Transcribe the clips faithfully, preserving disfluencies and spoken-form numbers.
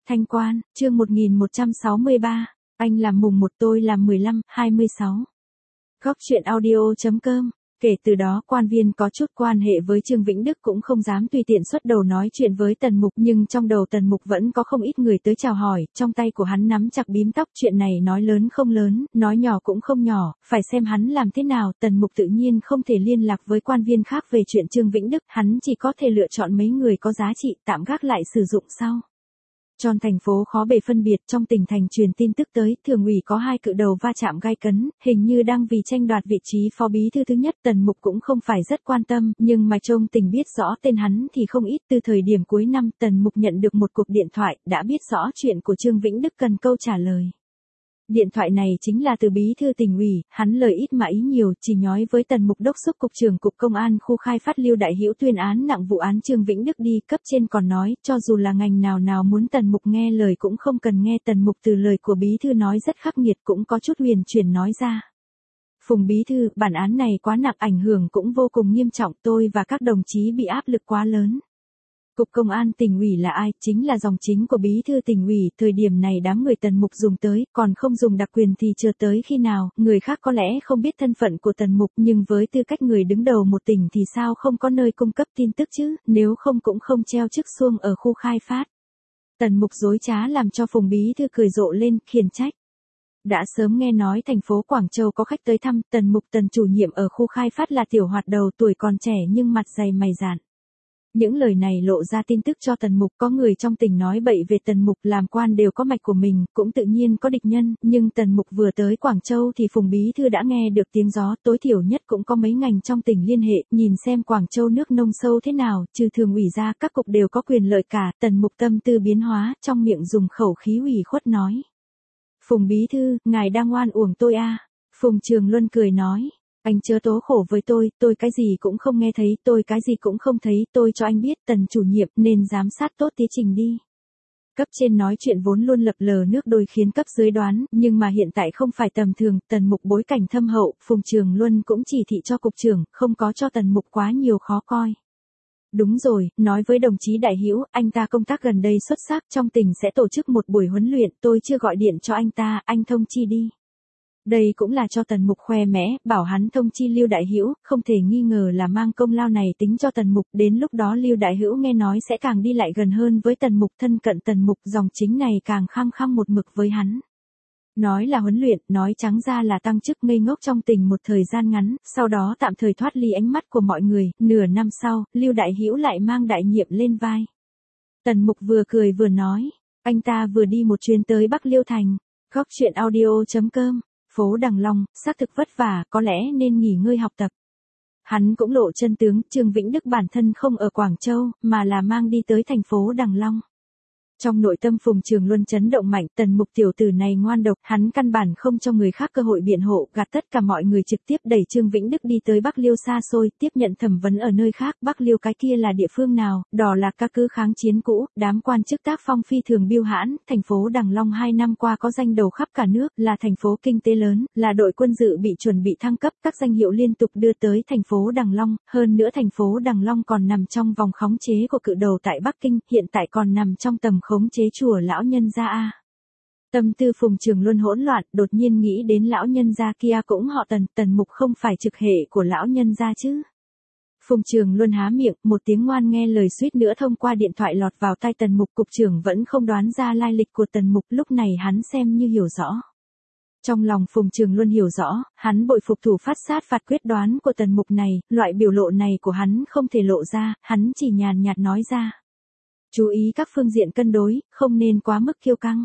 Thanh Quan, chương một nghìn một trăm sáu mươi ba, anh làm mùng một tôi làm mười lăm, hai mươi sáu. Góc truyện audio chấm com. Kể từ đó quan viên có chút quan hệ với Trương Vĩnh Đức cũng không dám tùy tiện xuất đầu nói chuyện với Tần Mục, nhưng trong đầu Tần Mục vẫn có không ít người tới chào hỏi, trong tay của hắn nắm chặt bím tóc, chuyện này nói lớn không lớn, nói nhỏ cũng không nhỏ, phải xem hắn làm thế nào. Tần Mục tự nhiên không thể liên lạc với quan viên khác về chuyện Trương Vĩnh Đức, hắn chỉ có thể lựa chọn mấy người có giá trị tạm gác lại sử dụng sau. Tròn thành phố khó bề phân biệt, trong tỉnh thành truyền tin tức tới, thường ủy có hai cự đầu va chạm gay cấn, hình như đang vì tranh đoạt vị trí phó bí thư thứ nhất. Tần Mục cũng không phải rất quan tâm, nhưng mà trong tỉnh biết rõ tên hắn thì không ít. Từ thời điểm cuối năm, Tần Mục nhận được một cuộc điện thoại, đã biết rõ chuyện của Trương Vĩnh Đức cần câu trả lời. Điện thoại này chính là từ bí thư tỉnh ủy, hắn lời ít mà ý nhiều, chỉ nói với Tần Mục đốc xúc cục trưởng cục công an khu khai phát Lưu Đại Hữu tuyên án nặng vụ án Trương Vĩnh Đức đi. Cấp trên còn nói, cho dù là ngành nào nào muốn Tần Mục nghe lời cũng không cần nghe. Tần Mục từ lời của bí thư nói rất khắc nghiệt, cũng có chút huyền chuyển nói ra. Phùng bí thư, bản án này quá nặng, ảnh hưởng cũng vô cùng nghiêm trọng, tôi và các đồng chí bị áp lực quá lớn. Cục Công an tỉnh ủy là ai? Chính là dòng chính của bí thư tỉnh ủy. Thời điểm này đám người Tần Mục dùng tới, còn không dùng đặc quyền thì chờ tới khi nào? Người khác có lẽ không biết thân phận của Tần Mục, nhưng với tư cách người đứng đầu một tỉnh thì sao không có nơi cung cấp tin tức chứ, nếu không cũng không treo chức xuông ở khu khai phát. Tần Mục dối trá làm cho Phùng bí thư cười rộ lên, khiển trách. Đã sớm nghe nói thành phố Quảng Châu có khách tới thăm, Tần Mục Tần chủ nhiệm ở khu khai phát là tiểu hoạt đầu, tuổi còn trẻ nhưng mặt dày mày dạn. Những lời này lộ ra tin tức cho Tần Mục, có người trong tỉnh nói bậy về Tần Mục, làm quan đều có mạch của mình, cũng tự nhiên có địch nhân, nhưng Tần Mục vừa tới Quảng Châu thì Phùng bí thư đã nghe được tiếng gió, tối thiểu nhất cũng có mấy ngành trong tỉnh liên hệ, nhìn xem Quảng Châu nước nông sâu thế nào, trừ thường ủy ra các cục đều có quyền lợi cả. Tần Mục tâm tư biến hóa, trong miệng dùng khẩu khí ủy khuất nói. Phùng bí thư, ngài đang oan uổng tôi à? Phùng Trường Luân cười nói. Anh chớ tố khổ với tôi, tôi cái gì cũng không nghe thấy, tôi cái gì cũng không thấy, tôi cho anh biết, Tần chủ nhiệm nên giám sát tốt tiến trình đi. Cấp trên nói chuyện vốn luôn lập lờ nước đôi khiến cấp dưới đoán, nhưng mà hiện tại không phải tầm thường. Tần Mục bối cảnh thâm hậu, Phùng Trường Luân cũng chỉ thị cho cục trưởng, không có cho Tần Mục quá nhiều khó coi. Đúng rồi, nói với đồng chí Đại Hữu, anh ta công tác gần đây xuất sắc, trong tỉnh sẽ tổ chức một buổi huấn luyện, tôi chưa gọi điện cho anh ta, anh thông chi đi. Đây cũng là cho Tần Mục khoe mẽ, bảo hắn thông chi Lưu Đại Hữu, không thể nghi ngờ là mang công lao này tính cho Tần Mục, đến lúc đó Lưu Đại Hữu nghe nói sẽ càng đi lại gần hơn với Tần Mục, thân cận Tần Mục, dòng chính này càng khăng khăng một mực với hắn. Nói là huấn luyện, nói trắng ra là tăng chức ngây ngốc trong tỉnh một thời gian ngắn, sau đó tạm thời thoát ly ánh mắt của mọi người, nửa năm sau, Lưu Đại Hữu lại mang đại nhiệm lên vai. Tần Mục vừa cười vừa nói, anh ta vừa đi một chuyến tới Bắc Liêu Thành. Góc truyện audio chấm com. Phố Đằng Long, xác thực vất vả, có lẽ nên nghỉ ngơi học tập. Hắn cũng lộ chân tướng, Trương Vĩnh Đức bản thân không ở Quảng Châu, mà là mang đi tới thành phố Đằng Long. Trong nội tâm Phùng Trường Luân chấn động mạnh, Tần Mục tiểu tử này ngoan độc, hắn căn bản không cho người khác cơ hội biện hộ, gạt tất cả mọi người trực tiếp đẩy Trương Vĩnh Đức đi tới Bắc Liêu xa xôi, tiếp nhận thẩm vấn ở nơi khác. Bắc Liêu cái kia là địa phương nào? Đó là các cứ kháng chiến cũ, đám quan chức tác phong phi thường biêu hãn. Thành phố Đằng Long hai năm qua có danh đầu khắp cả nước, là thành phố kinh tế lớn, là đội quân dự bị chuẩn bị thăng cấp, các danh hiệu liên tục đưa tới thành phố Đằng Long. Hơn nữa thành phố Đằng Long còn nằm trong vòng khống chế của cự đầu tại Bắc Kinh, hiện tại còn nằm trong tầm khống chế chùa lão nhân gia a. Tâm tư Phùng Trường Luân hỗn loạn, đột nhiên nghĩ đến lão nhân gia kia cũng họ Tần, Tần Mục không phải trực hệ của lão nhân gia chứ? Phùng Trường Luân há miệng, một tiếng ngoan nghe lời suýt nữa thông qua điện thoại lọt vào tai Tần Mục. Cục trưởng vẫn không đoán ra lai lịch của Tần Mục, lúc này hắn xem như hiểu rõ. Trong lòng Phùng Trường Luân hiểu rõ, hắn bội phục thủ phát sát phạt quyết đoán của Tần Mục này, loại biểu lộ này của hắn không thể lộ ra, hắn chỉ nhàn nhạt nói ra. Chú ý các phương diện cân đối, không nên quá mức kiêu căng.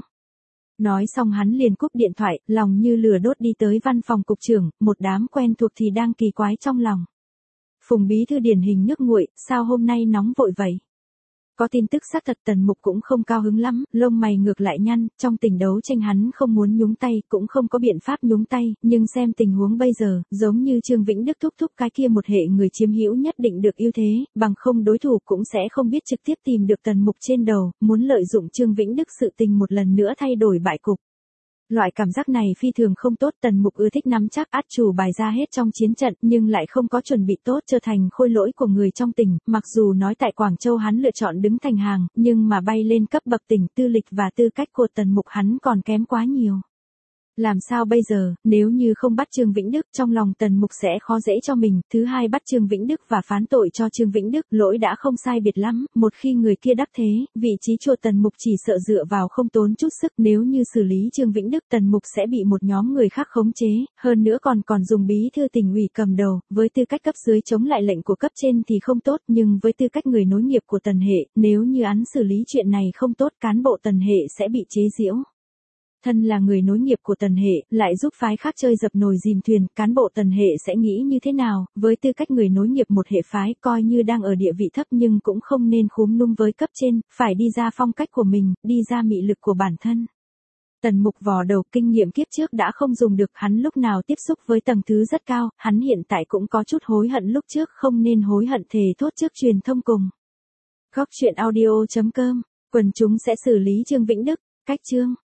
Nói xong hắn liền cúp điện thoại, lòng như lửa đốt đi tới văn phòng cục trưởng, một đám quen thuộc thì đang kỳ quái trong lòng. Phùng bí thư điển hình nước nguội, sao hôm nay nóng vội vậy? Có tin tức xác thật. Tần Mục cũng không cao hứng lắm, lông mày ngược lại nhăn, trong tình đấu tranh hắn không muốn nhúng tay, cũng không có biện pháp nhúng tay, nhưng xem tình huống bây giờ, giống như Trương Vĩnh Đức thúc thúc cái kia một hệ người chiếm hữu nhất định được ưu thế, bằng không đối thủ cũng sẽ không biết trực tiếp tìm được Tần Mục trên đầu, muốn lợi dụng Trương Vĩnh Đức sự tình một lần nữa thay đổi bại cục. Loại cảm giác này phi thường không tốt, Tần Mục ưa thích nắm chắc át chủ bài ra hết trong chiến trận, nhưng lại không có chuẩn bị tốt trở thành khôi lỗi của người trong tỉnh, mặc dù nói tại Quảng Châu hắn lựa chọn đứng thành hàng, nhưng mà bay lên cấp bậc tỉnh, tư lịch và tư cách của Tần Mục hắn còn kém quá nhiều. Làm sao bây giờ, nếu như không bắt Trương Vĩnh Đức, trong lòng Tần Mục sẽ khó dễ cho mình, thứ hai bắt Trương Vĩnh Đức và phán tội cho Trương Vĩnh Đức, lỗi đã không sai biệt lắm, một khi người kia đắc thế, vị trí chùa Tần Mục chỉ sợ dựa vào không tốn chút sức, nếu như xử lý Trương Vĩnh Đức, Tần Mục sẽ bị một nhóm người khác khống chế, hơn nữa còn còn dùng bí thư tỉnh ủy cầm đầu, với tư cách cấp dưới chống lại lệnh của cấp trên thì không tốt, nhưng với tư cách người nối nghiệp của Tần hệ, nếu như án xử lý chuyện này không tốt, cán bộ Tần hệ sẽ bị chế giễu. Thân là người nối nghiệp của Tần hệ, lại giúp phái khác chơi dập nồi dìm thuyền, cán bộ Tần hệ sẽ nghĩ như thế nào, với tư cách người nối nghiệp một hệ phái, coi như đang ở địa vị thấp nhưng cũng không nên khúm núm với cấp trên, phải đi ra phong cách của mình, đi ra mị lực của bản thân. Tần Mục vò đầu, kinh nghiệm kiếp trước đã không dùng được, hắn lúc nào tiếp xúc với tầng thứ rất cao, hắn hiện tại cũng có chút hối hận lúc trước không nên hối hận thề thốt trước truyền thông cùng. Góc truyện audio chấm com, quần chúng sẽ xử lý Trương Vĩnh Đức, cách chương.